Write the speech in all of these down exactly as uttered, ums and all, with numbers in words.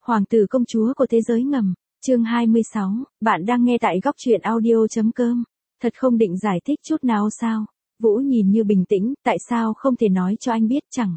Hoàng tử công chúa của thế giới ngầm, chương hai mươi sáu, bạn đang nghe tại góc truyện audio.com. Thật không định giải thích chút nào sao? Vũ nhìn như bình tĩnh, tại sao không thể nói cho anh biết chẳng?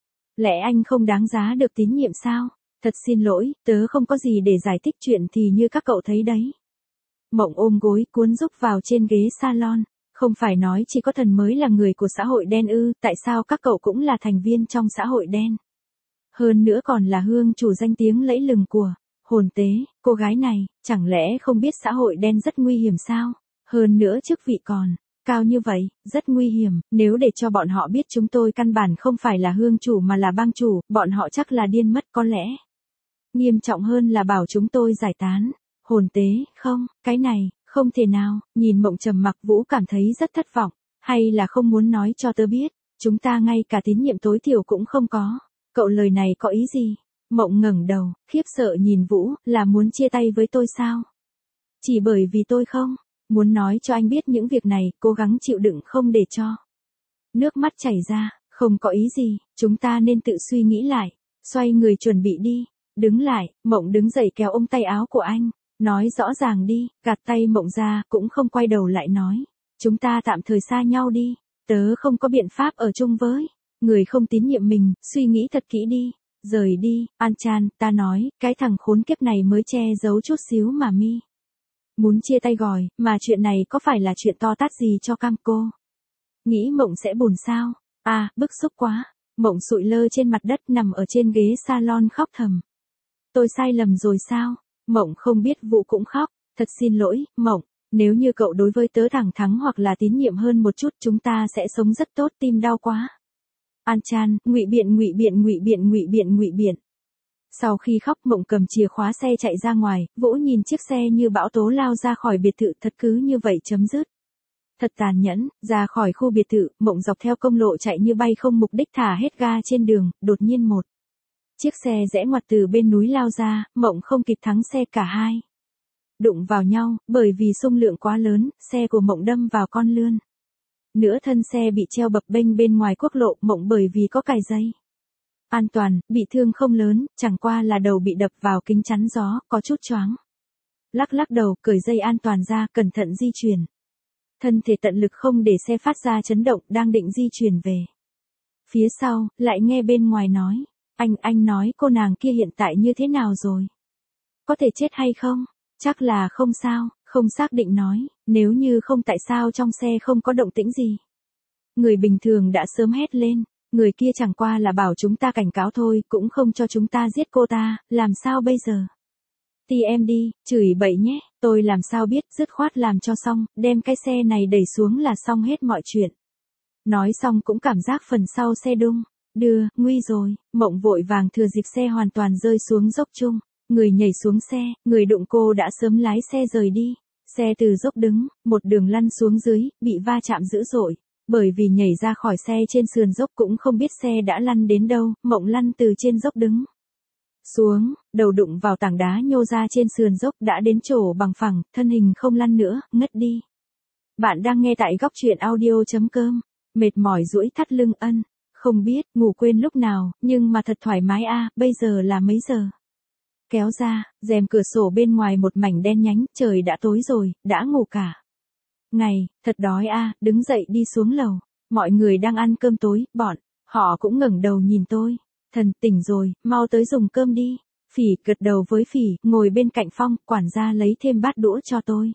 Lẽ anh không đáng giá được tín nhiệm sao? Thật xin lỗi, tớ không có gì để giải thích chuyện thì như các cậu thấy đấy. Mộng ôm gối cuốn rúc vào trên ghế salon. Không phải nói chỉ có thần mới là người của xã hội đen ư, tại sao các cậu cũng là thành viên trong xã hội đen? Hơn nữa còn là hương chủ danh tiếng lẫy lừng của hồn tế, cô gái này, chẳng lẽ không biết xã hội đen rất nguy hiểm sao? Hơn nữa chức vị còn cao như vậy, rất nguy hiểm, nếu để cho bọn họ biết chúng tôi căn bản không phải là hương chủ mà là bang chủ, bọn họ chắc là điên mất có lẽ. Nghiêm trọng hơn là bảo chúng tôi giải tán. Hồn tế, không, cái này, không thể nào, nhìn Mộng trầm mặc Vũ cảm thấy rất thất vọng, hay là không muốn nói cho tớ biết, chúng ta ngay cả tín nhiệm tối thiểu cũng không có. Cậu lời này có ý gì? Mộng ngẩng đầu, khiếp sợ nhìn Vũ, là muốn chia tay với tôi sao? Chỉ bởi vì tôi không muốn nói cho anh biết những việc này, cố gắng chịu đựng không để cho nước mắt chảy ra, không có ý gì, chúng ta nên tự suy nghĩ lại, xoay người chuẩn bị đi, đứng lại, Mộng đứng dậy kéo ôm tay áo của anh, nói rõ ràng đi, gạt tay Mộng ra, cũng không quay đầu lại nói, chúng ta tạm thời xa nhau đi, tớ không có biện pháp ở chung với người không tín nhiệm mình, suy nghĩ thật kỹ đi, rời đi, An Chan, ta nói, cái thằng khốn kiếp này mới che giấu chút xíu mà mi muốn chia tay gọi, mà chuyện này có phải là chuyện to tát gì cho cam cô? Nghĩ Mộng sẽ buồn sao? À, bức xúc quá. Mộng sụi lơ trên mặt đất nằm ở trên ghế salon khóc thầm. Tôi sai lầm rồi sao? Mộng không biết Vũ cũng khóc, thật xin lỗi, Mộng, nếu như cậu đối với tớ thẳng thắn hoặc là tín nhiệm hơn một chút chúng ta sẽ sống rất tốt, tim đau quá. An Chan, ngụy biện ngụy biện ngụy biện ngụy biện ngụy biện. Sau khi khóc Mộng cầm chìa khóa xe chạy ra ngoài, Vũ nhìn chiếc xe như bão tố lao ra khỏi biệt thự thật cứ như vậy chấm dứt. Thật tàn nhẫn, ra khỏi khu biệt thự, Mộng dọc theo công lộ chạy như bay không mục đích thả hết ga trên đường, đột nhiên một chiếc xe rẽ ngoặt từ bên núi lao ra, Mộng không kịp thắng xe cả hai. Đụng vào nhau, bởi vì xung lượng quá lớn, xe của Mộng đâm vào con lươn. Nửa thân xe bị treo bập bênh bên ngoài quốc lộ, Mộng bởi vì có cài dây an toàn, bị thương không lớn, chẳng qua là đầu bị đập vào kính chắn gió, có chút choáng. Lắc lắc đầu, cởi dây an toàn ra, cẩn thận di chuyển. Thân thể tận lực không để xe phát ra chấn động, đang định di chuyển về. Phía sau, lại nghe bên ngoài nói, anh, anh nói cô nàng kia hiện tại như thế nào rồi? Có thể chết hay không? Chắc là không sao, không xác định nói, nếu như không tại sao trong xe không có động tĩnh gì. Người bình thường đã sớm hét lên. Người kia chẳng qua là bảo chúng ta cảnh cáo thôi, cũng không cho chúng ta giết cô ta, làm sao bây giờ? Ti em đi, chửi bậy nhé, tôi làm sao biết, dứt khoát làm cho xong, đem cái xe này đẩy xuống là xong hết mọi chuyện. Nói xong cũng cảm giác phần sau xe đung đưa, nguy rồi, Mộng vội vàng thừa dịp xe hoàn toàn rơi xuống dốc chung, người nhảy xuống xe, người đụng cô đã sớm lái xe rời đi. Xe từ dốc đứng, một đường lăn xuống dưới, bị va chạm dữ dội. Bởi vì nhảy ra khỏi xe trên sườn dốc cũng không biết xe đã lăn đến đâu, Mộng lăn từ trên dốc đứng xuống, đầu đụng vào tảng đá nhô ra trên sườn dốc đã đến chỗ bằng phẳng, thân hình không lăn nữa, ngất đi. Bạn đang nghe tại góc truyện audio.com, mệt mỏi duỗi thắt lưng ân, không biết, ngủ quên lúc nào, nhưng mà thật thoải mái a, bây giờ là mấy giờ? Kéo ra, rèm cửa sổ bên ngoài một mảnh đen nhánh, trời đã tối rồi, đã ngủ cả ngày, thật đói a, đứng dậy đi xuống lầu, mọi người đang ăn cơm tối, bọn họ cũng ngẩng đầu nhìn tôi, thần tỉnh rồi, mau tới dùng cơm đi. Phỉ gật đầu với Phỉ, ngồi bên cạnh Phong, quản gia lấy thêm bát đũa cho tôi.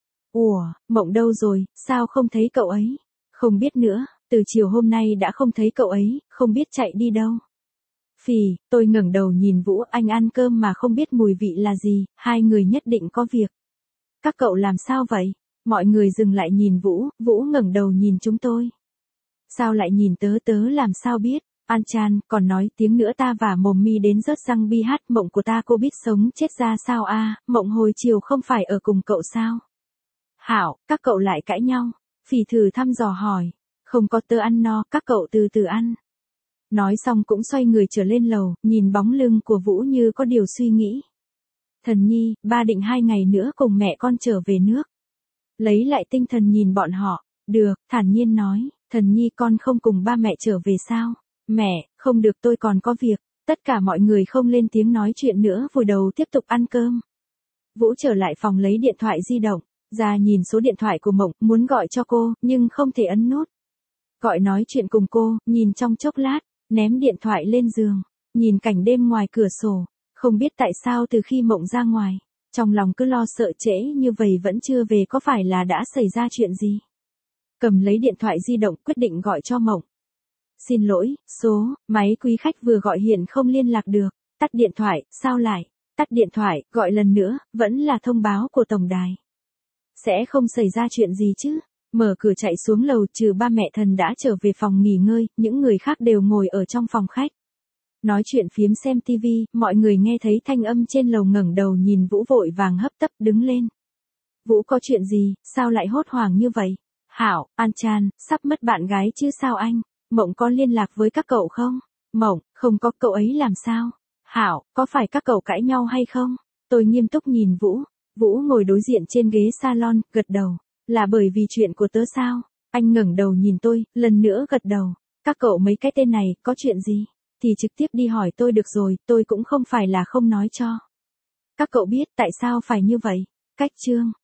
Ủa, Mộng đâu rồi, sao không thấy cậu ấy? Không biết nữa, từ chiều hôm nay đã không thấy cậu ấy, không biết chạy đi đâu. Phỉ, tôi ngẩng đầu nhìn Vũ, anh ăn cơm mà không biết mùi vị là gì, hai người nhất định có việc. Các cậu làm sao vậy? Mọi người dừng lại nhìn Vũ, Vũ ngẩng đầu nhìn chúng tôi. Sao lại nhìn tớ tớ làm sao biết? An Chan, còn nói tiếng nữa ta và mồm mi đến rớt răng bi hát, Mộng của ta cô biết sống chết ra sao a, à? Mộng hồi chiều không phải ở cùng cậu sao? Hảo, các cậu lại cãi nhau. Phỉ thử thăm dò hỏi. Không có, tớ ăn no, các cậu từ từ ăn. Nói xong cũng xoay người trở lên lầu, nhìn bóng lưng của Vũ như có điều suy nghĩ. Thần nhi, ba định hai ngày nữa cùng mẹ con trở về nước. Lấy lại tinh thần nhìn bọn họ, được, thản nhiên nói, thần nhi con không cùng ba mẹ trở về sao? Mẹ, không được tôi còn có việc. Tất cả mọi người không lên tiếng nói chuyện nữa, vùi đầu tiếp tục ăn cơm. Vũ trở lại phòng lấy điện thoại di động, ra nhìn số điện thoại của Mộng, muốn gọi cho cô, nhưng không thể ấn nút. Gọi nói chuyện cùng cô, nhìn trong chốc lát, ném điện thoại lên giường, nhìn cảnh đêm ngoài cửa sổ, không biết tại sao từ khi Mộng ra ngoài, trong lòng cứ lo sợ trễ như vậy vẫn chưa về, có phải là đã xảy ra chuyện gì. Cầm lấy điện thoại di động quyết định gọi cho Mộng. Xin lỗi, số, máy quý khách vừa gọi hiện không liên lạc được, tắt điện thoại, sao lại, tắt điện thoại, gọi lần nữa, vẫn là thông báo của tổng đài. Sẽ không xảy ra chuyện gì chứ. Mở cửa chạy xuống lầu, trừ ba mẹ Thần đã trở về phòng nghỉ ngơi, những người khác đều ngồi ở trong phòng khách. Nói chuyện phiếm xem tivi, mọi người nghe thấy thanh âm trên lầu ngẩng đầu nhìn Vũ vội vàng hấp tấp đứng lên. Vũ có chuyện gì, sao lại hốt hoảng như vậy? Hảo, An Chan, sắp mất bạn gái chứ sao anh? Mộng có liên lạc với các cậu không? Mộng, không có, cậu ấy làm sao? Hảo, có phải các cậu cãi nhau hay không? Tôi nghiêm túc nhìn Vũ. Vũ ngồi đối diện trên ghế salon, gật đầu. Là bởi vì chuyện của tớ sao? Anh ngẩng đầu nhìn tôi, lần nữa gật đầu. Các cậu mấy cái tên này, có chuyện gì? Thì trực tiếp đi hỏi tôi được rồi, tôi cũng không phải là không nói cho. Các cậu biết tại sao phải như vậy? Cách chương.